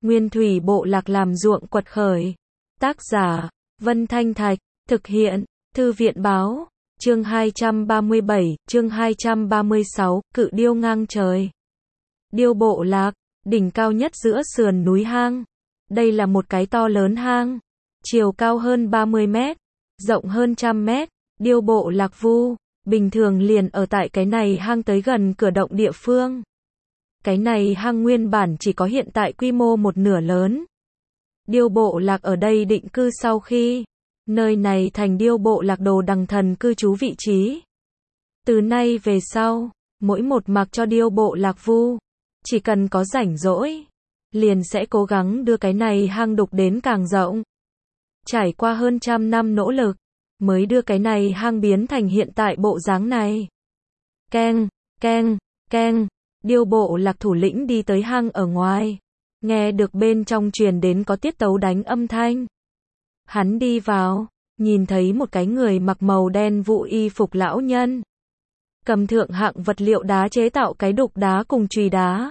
Nguyên thủy bộ lạc làm ruộng quật khởi. Tác giả, Vân Thanh Thạch, thực hiện, Thư viện báo, chương 237, chương 236, cự điêu ngang trời. Điêu bộ lạc, đỉnh cao nhất giữa sườn núi hang. Đây là một cái to lớn hang, chiều cao hơn 30 mét, rộng hơn 100 mét. Điêu bộ lạc Vu, bình thường liền ở tại cái này hang tới gần cửa động địa phương. Cái này hang nguyên bản chỉ có hiện tại quy mô một nửa lớn. Điêu bộ lạc ở đây định cư sau khi nơi này thành điêu bộ lạc Đồ Đằng Thần cư trú vị trí. Từ nay về sau, mỗi một mặc cho điêu bộ lạc Vu, chỉ cần có rảnh rỗi, liền sẽ cố gắng đưa cái này hang đục đến càng rộng. Trải qua hơn 100 năm nỗ lực, mới đưa cái này hang biến thành hiện tại bộ dáng này. Keng, keng, keng, điêu bộ lạc thủ lĩnh đi tới hang ở ngoài, nghe được bên trong truyền đến có tiết tấu đánh âm thanh. Hắn đi vào, nhìn thấy một cái người mặc màu đen vụ y phục lão nhân, cầm thượng hạng vật liệu đá chế tạo cái đục đá cùng chùy đá,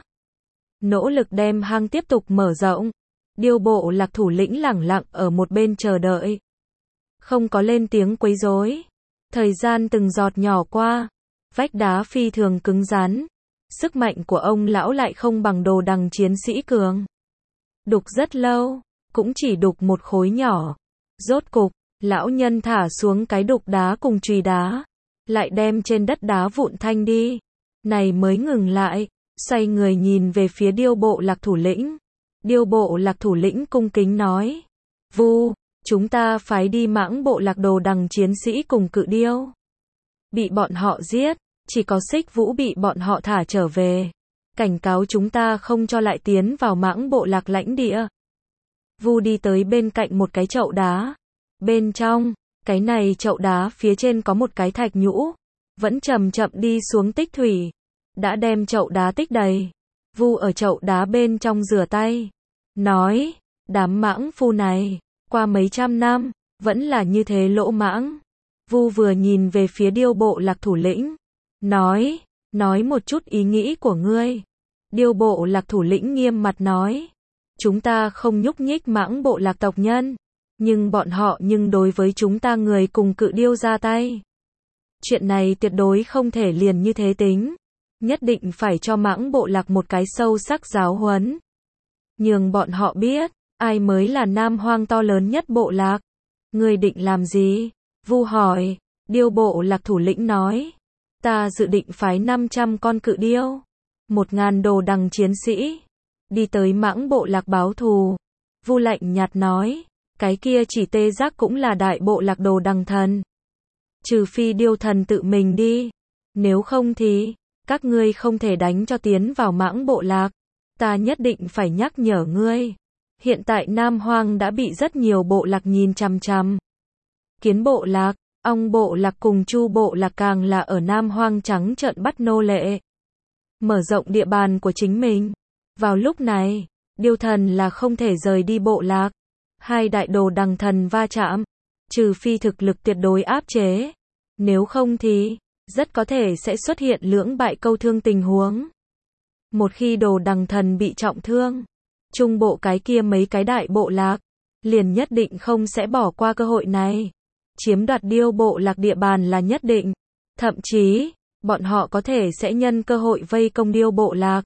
nỗ lực đem hang tiếp tục mở rộng. Điêu bộ lạc thủ lĩnh lẳng lặng ở một bên chờ đợi, không có lên tiếng quấy rối. Thời gian từng giọt nhỏ qua, vách đá phi thường cứng rắn, sức mạnh của ông lão lại không bằng Đồ Đằng chiến sĩ cường. Đục rất lâu, cũng chỉ đục một khối nhỏ. Rốt cục, lão nhân thả xuống cái đục đá cùng chùy đá, lại đem trên đất đá vụn thanh đi. Này mới ngừng lại, xoay người nhìn về phía điêu bộ lạc thủ lĩnh. Điêu bộ lạc thủ lĩnh cung kính nói: Vu, chúng ta phái đi Mãng bộ lạc Đồ Đằng chiến sĩ cùng cự điêu. Bị bọn họ giết, chỉ có Xích Vũ bị bọn họ thả trở về. Cảnh cáo chúng ta không cho lại tiến vào Mãng bộ lạc lãnh địa. Vu đi tới bên cạnh một cái chậu đá. Bên trong, cái này chậu đá phía trên có một cái thạch nhũ, vẫn chậm chậm đi xuống tích thủy. Đã đem chậu đá tích đầy. Vu ở chậu đá bên trong rửa tay, nói: đám mãng phu này, qua mấy trăm năm, vẫn là như thế lỗ mãng. Vu vừa nhìn về phía điêu bộ lạc thủ lĩnh, nói một chút ý nghĩ của ngươi. Điêu bộ lạc thủ lĩnh nghiêm mặt nói: chúng ta không nhúc nhích Mãng bộ lạc tộc nhân, nhưng bọn họ đối với chúng ta người cùng cự điêu ra tay. Chuyện này tuyệt đối không thể liền như thế tính, nhất định phải cho Mãng bộ lạc một cái sâu sắc giáo huấn. Nhường bọn họ biết, ai mới là Nam Hoang to lớn nhất bộ lạc. Ngươi định làm gì? Vu hỏi. Điêu bộ lạc thủ lĩnh nói: ta dự định phái 500 con cự điêu, 1000 Đồ Đằng chiến sĩ, đi tới Mãng bộ lạc báo thù. Vu lạnh nhạt nói: cái kia chỉ tê giác cũng là đại bộ lạc Đồ Đằng thần. Trừ phi điêu thần tự mình đi, nếu không thì các ngươi không thể đánh cho tiến vào Mãng bộ lạc. Ta nhất định phải nhắc nhở ngươi. Hiện tại Nam Hoang đã bị rất nhiều bộ lạc nhìn chằm chằm. Kiến bộ lạc, Ong bộ lạc cùng Chu bộ lạc càng là ở Nam Hoang trắng trợn bắt nô lệ, mở rộng địa bàn của chính mình. Vào lúc này, điêu thần là không thể rời đi bộ lạc. Hai đại Đồ Đằng thần va chạm, trừ phi thực lực tuyệt đối áp chế, nếu không thì rất có thể sẽ xuất hiện lưỡng bại câu thương tình huống. Một khi Đồ Đằng thần bị trọng thương, trung bộ cái kia mấy cái đại bộ lạc liền nhất định không sẽ bỏ qua cơ hội này. Chiếm đoạt điêu bộ lạc địa bàn là nhất định. Thậm chí, bọn họ có thể sẽ nhân cơ hội vây công điêu bộ lạc.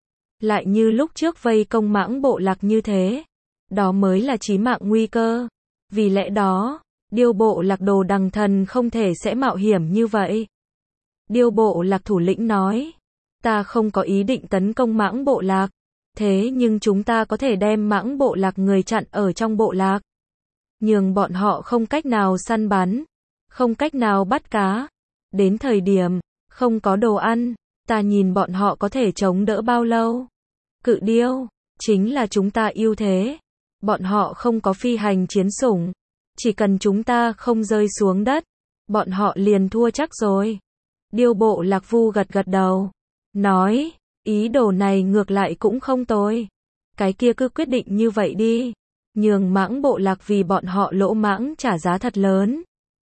Lại như lúc trước vây công Mãng bộ lạc như thế. Đó mới là chí mạng nguy cơ. Vì lẽ đó, điêu bộ lạc Đồ Đằng thần không thể sẽ mạo hiểm như vậy. Điêu bộ lạc thủ lĩnh nói: ta không có ý định tấn công Mãng bộ lạc. Thế nhưng chúng ta có thể đem Mãng bộ lạc người chặn ở trong bộ lạc, nhường bọn họ không cách nào săn bắn, không cách nào bắt cá. Đến thời điểm không có đồ ăn, ta nhìn bọn họ có thể chống đỡ bao lâu. Cự điêu chính là chúng ta ưu thế. Bọn họ không có phi hành chiến sủng, chỉ cần chúng ta không rơi xuống đất, bọn họ liền thua chắc rồi. Điêu bộ lạc Vu gật gật đầu, nói: ý đồ này ngược lại cũng không tồi. Cái kia cứ quyết định như vậy đi, nhường Mãng bộ lạc vì bọn họ lỗ mãng trả giá thật lớn.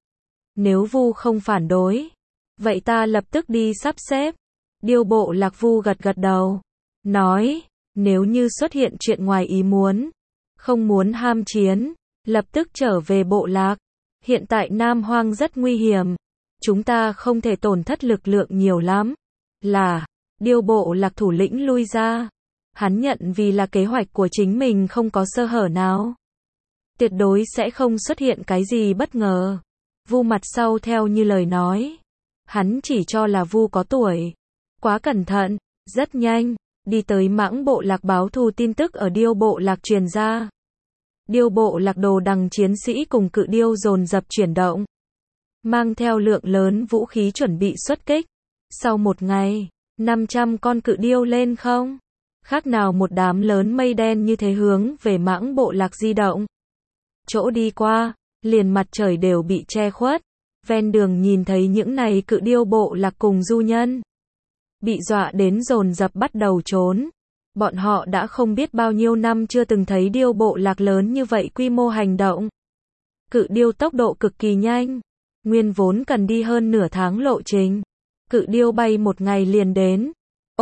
Nếu Vu không phản đối, vậy ta lập tức đi sắp xếp. Điêu bộ lạc Vu gật gật đầu, nói: Nếu như xuất hiện chuyện ngoài ý muốn, không muốn ham chiến, lập tức trở về bộ lạc. Hiện tại Nam Hoang rất nguy hiểm, chúng ta không thể tổn thất lực lượng nhiều lắm. Là, Điêu bộ lạc thủ lĩnh lui ra. Hắn nhận vì là kế hoạch của chính mình không có sơ hở nào. Tuyệt đối sẽ không xuất hiện cái gì bất ngờ. Vu mặt sau theo như lời nói. Hắn chỉ cho là Vu có tuổi. Quá cẩn thận, rất nhanh, đi tới Mãng bộ lạc báo thù tin tức ở Điêu bộ lạc truyền ra. Điêu bộ lạc đồ đằng chiến sĩ cùng cự điêu dồn dập chuyển động. Mang theo lượng lớn vũ khí chuẩn bị xuất kích. Sau một ngày, 500 con cự điêu lên không. Khác nào một đám lớn mây đen như thế hướng về Mãng bộ lạc di động. Chỗ đi qua, liền mặt trời đều bị che khuất. Ven đường nhìn thấy những này cự điêu bộ lạc cùng du nhân. Bị dọa đến dồn dập bắt đầu trốn. Bọn họ đã không biết bao nhiêu năm chưa từng thấy điêu bộ lạc lớn như vậy quy mô hành động. Cự điêu tốc độ cực kỳ nhanh. Nguyên vốn cần đi hơn nửa tháng lộ trình. Cự điêu bay một ngày liền đến.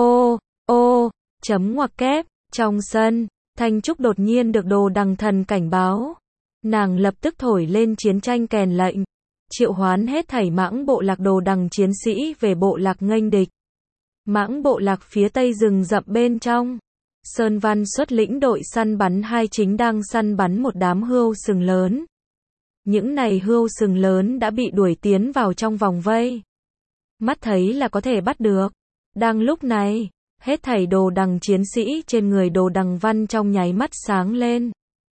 Chấm ngoặc kép. Trong sân, Thanh Trúc đột nhiên được Đồ Đằng Thần cảnh báo. Nàng lập tức thổi lên chiến tranh kèn lệnh. Triệu hoán hết thảy Mãng bộ lạc đồ đằng chiến sĩ về bộ lạc nghênh địch. Mãng bộ lạc phía tây rừng rậm bên trong. Sơn Văn xuất lĩnh đội săn bắn 2 chính đang săn bắn một đám hươu sừng lớn. Những này hươu sừng lớn đã bị đuổi tiến vào trong vòng vây. Mắt thấy là có thể bắt được. Đang lúc này, hết thảy đồ đằng chiến sĩ trên người đồ đằng văn trong nháy mắt sáng lên.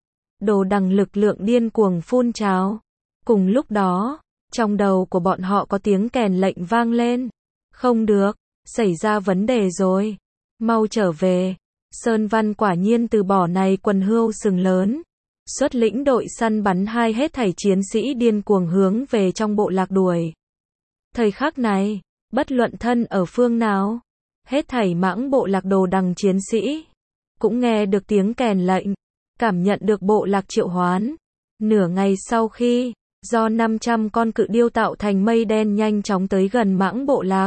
Đồ đằng lực lượng điên cuồng phun trào. Cùng lúc đó, trong đầu của bọn họ có tiếng kèn lệnh vang lên. Không được, xảy ra vấn đề rồi. Mau trở về. Sơn Văn quả nhiên từ bỏ này quần hươu sừng lớn. Xuất lĩnh đội săn bắn 2 hết thảy chiến sĩ điên cuồng hướng về trong bộ lạc đuổi. Thời khắc này, bất luận thân ở phương nào, hết thảy Mãng bộ lạc đồ đằng chiến sĩ cũng nghe được tiếng kèn lệnh, cảm nhận được bộ lạc triệu hoán. Nửa ngày sau khi, do 500 con cự điêu tạo thành mây đen nhanh chóng tới gần Mãng bộ lạc.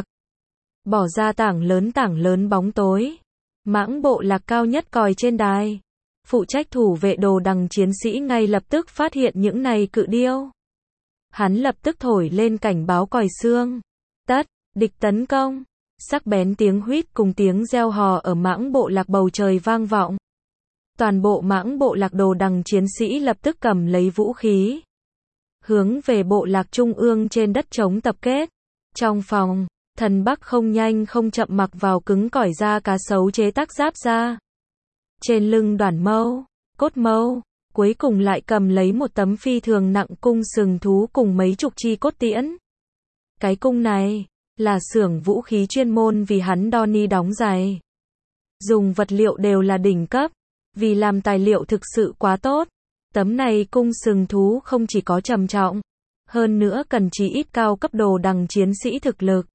Bỏ ra tảng lớn bóng tối. Mãng bộ lạc cao nhất còi trên đài. Phụ trách thủ vệ đồ đằng chiến sĩ ngay lập tức phát hiện những này cự điêu. Hắn lập tức thổi lên cảnh báo còi xương. Tất, địch tấn công. Sắc bén tiếng huýt cùng tiếng reo hò ở Mãng bộ lạc bầu trời vang vọng. Toàn bộ Mãng bộ lạc đồ đằng chiến sĩ lập tức cầm lấy vũ khí. Hướng về bộ lạc trung ương trên đất trống tập kết. Trong phòng, Thần Bắc không nhanh không chậm mặc vào cứng cỏi da cá sấu chế tác giáp da. Trên lưng đoản mâu, cốt mâu, cuối cùng lại cầm lấy một tấm phi thường nặng cung sừng thú cùng mấy chục chi cốt tiễn. Cái cung này, là xưởng vũ khí chuyên môn vì hắn Donnie đóng giày. Dùng vật liệu đều là đỉnh cấp, vì làm tài liệu thực sự quá tốt. Tấm này cung sừng thú không chỉ có trầm trọng, hơn nữa cần chí ít cao cấp đồ đằng chiến sĩ thực lực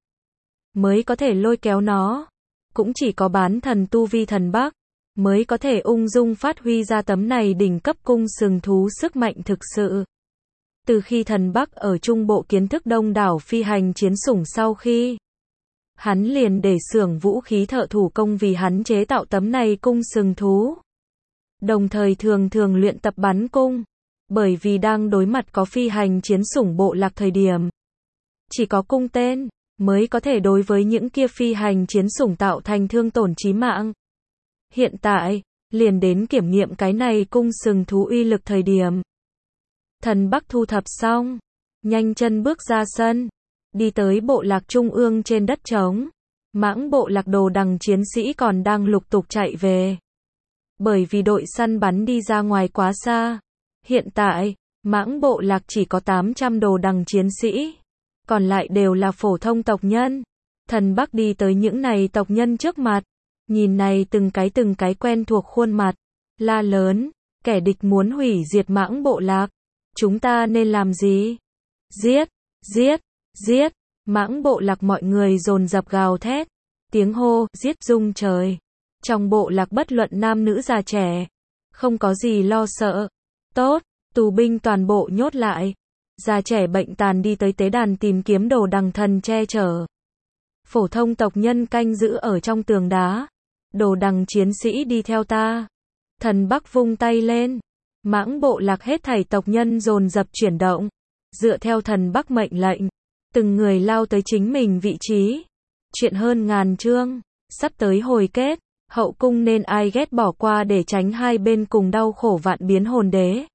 mới có thể lôi kéo nó. Cũng chỉ có bán thần tu vi Thần Bắc mới có thể ung dung phát huy ra tấm này đỉnh cấp cung sừng thú sức mạnh thực sự. Từ khi Thần Bắc ở Trung Bộ kiến thức đông đảo phi hành chiến sủng sau khi, hắn liền để xưởng vũ khí thợ thủ công vì hắn chế tạo tấm này cung sừng thú. Đồng thời thường luyện tập bắn cung, bởi vì đang đối mặt có phi hành chiến sủng bộ lạc thời điểm. Chỉ có cung tên, mới có thể đối với những kia phi hành chiến sủng tạo thành thương tổn chí mạng. Hiện tại, liền đến kiểm nghiệm cái này cung sừng thú uy lực thời điểm. Thần Bắc thu thập xong, nhanh chân bước ra sân, đi tới bộ lạc trung ương trên đất trống. Mãng bộ lạc đồ đằng chiến sĩ còn đang lục tục chạy về. Bởi vì đội săn bắn đi ra ngoài quá xa. Hiện tại, Mãng bộ lạc chỉ có 800 đồ đằng chiến sĩ. Còn lại đều là phổ thông tộc nhân. Thần Bắc đi tới những này tộc nhân trước mặt. Nhìn này từng cái quen thuộc khuôn mặt. La lớn, kẻ địch muốn hủy diệt Mãng bộ lạc. Chúng ta nên làm gì? Giết, giết, giết. Mãng bộ lạc mọi người dồn dập gào thét. Tiếng hô, giết rung trời. Trong bộ lạc bất luận nam nữ già trẻ. Không có gì lo sợ. Tốt, tù binh toàn bộ nhốt lại. Già trẻ bệnh tàn đi tới tế đàn tìm kiếm đồ đằng thần che chở. Phổ thông tộc nhân canh giữ ở trong tường đá. Đồ đằng chiến sĩ đi theo ta. Thần Bắc vung tay lên. Mãng bộ lạc hết thảy tộc nhân dồn dập chuyển động. Dựa theo thần Bắc mệnh lệnh. Từng người lao tới chính mình vị trí. Chuyện hơn ngàn chương. Sắp tới hồi kết. Hậu cung nên ai ghét bỏ qua để tránh hai bên cùng đau khổ vạn biến hồn đế.